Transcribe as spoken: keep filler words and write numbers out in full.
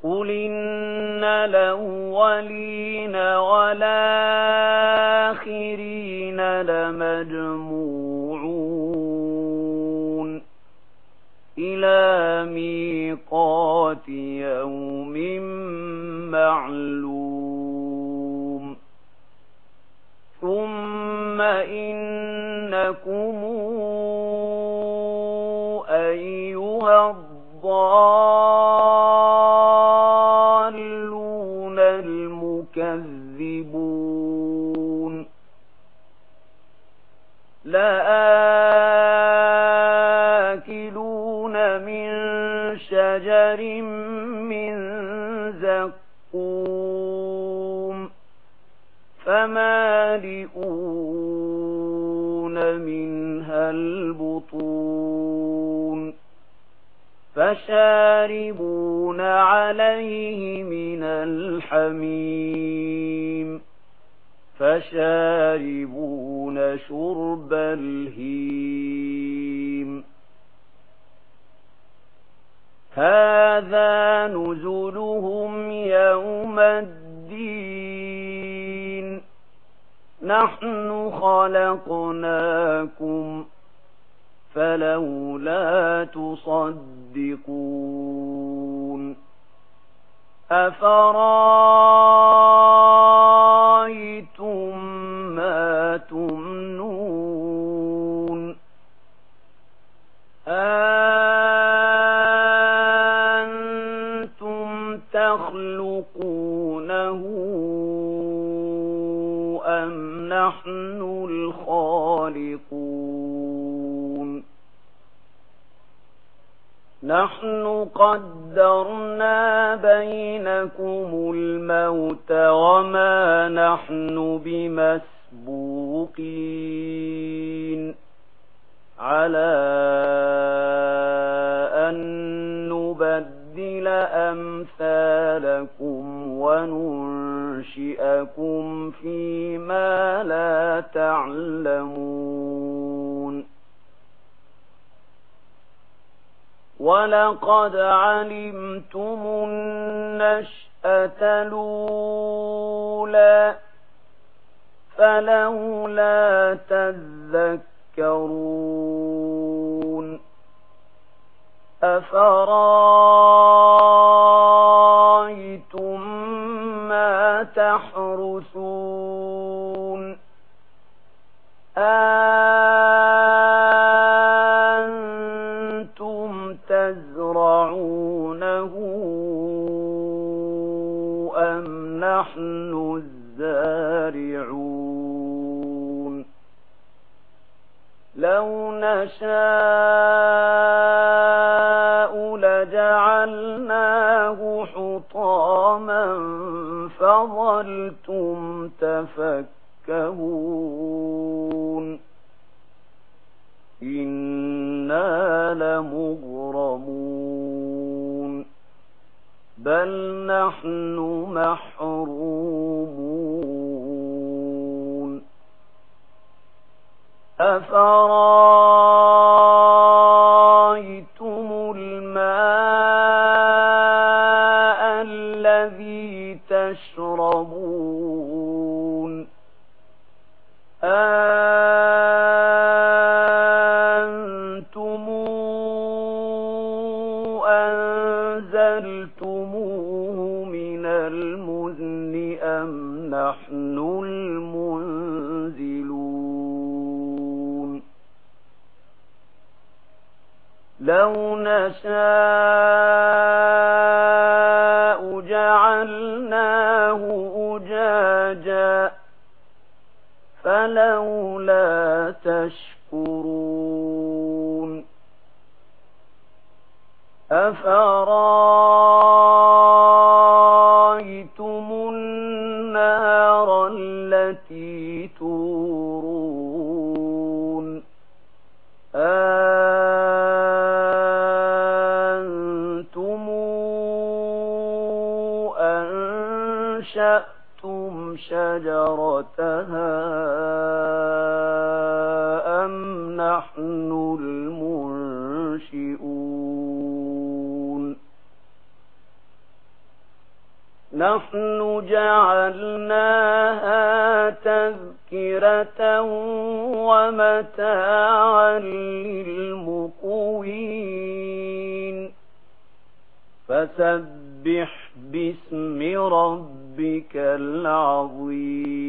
قل إن الأولين والآخرين لمجموعون إلى ميقات يوم معلوم ثم إنكم أيها الضالون المكذبون لآكلون من شجر من زقوم فمالئون منها البطون فشاربون عليه من الحميم فشاربون شرب الهيم هذا نزلهم يوم الدين نحن خلقناكم فلولا تصدقون أفرأيتم ما تمنون أأنتم تخلقونه أم نحن الخالقون نحن قدرنا بينكم الموت وما نحن بمسبوقين على أن نبدل أمثالكم وننشئكم فيما لا تعلمون ولقد علمتم النشأة الأولى فلولا تذكرون أفرأيتم ما تحرثون أأنتم تزرعونه أم نحن الزارعون لو نشاء لجعلناه حطاما فظلتم تفكهون إنا لمغرمون بل نحن محرومون أفرأيتم الماء الذي تشربون أأنتم أنزلتموه من المزن أم نحن المنزلون لو نشاء جعلناه أجاجا فلولا تشكرون أفرأيتم النار التي تورون أأنتم أنشأتم شجرتها أم نحن المنشئون نحن جعلناها تذكرة ومتاعا للمقوين فسبح باسم ربك العظيم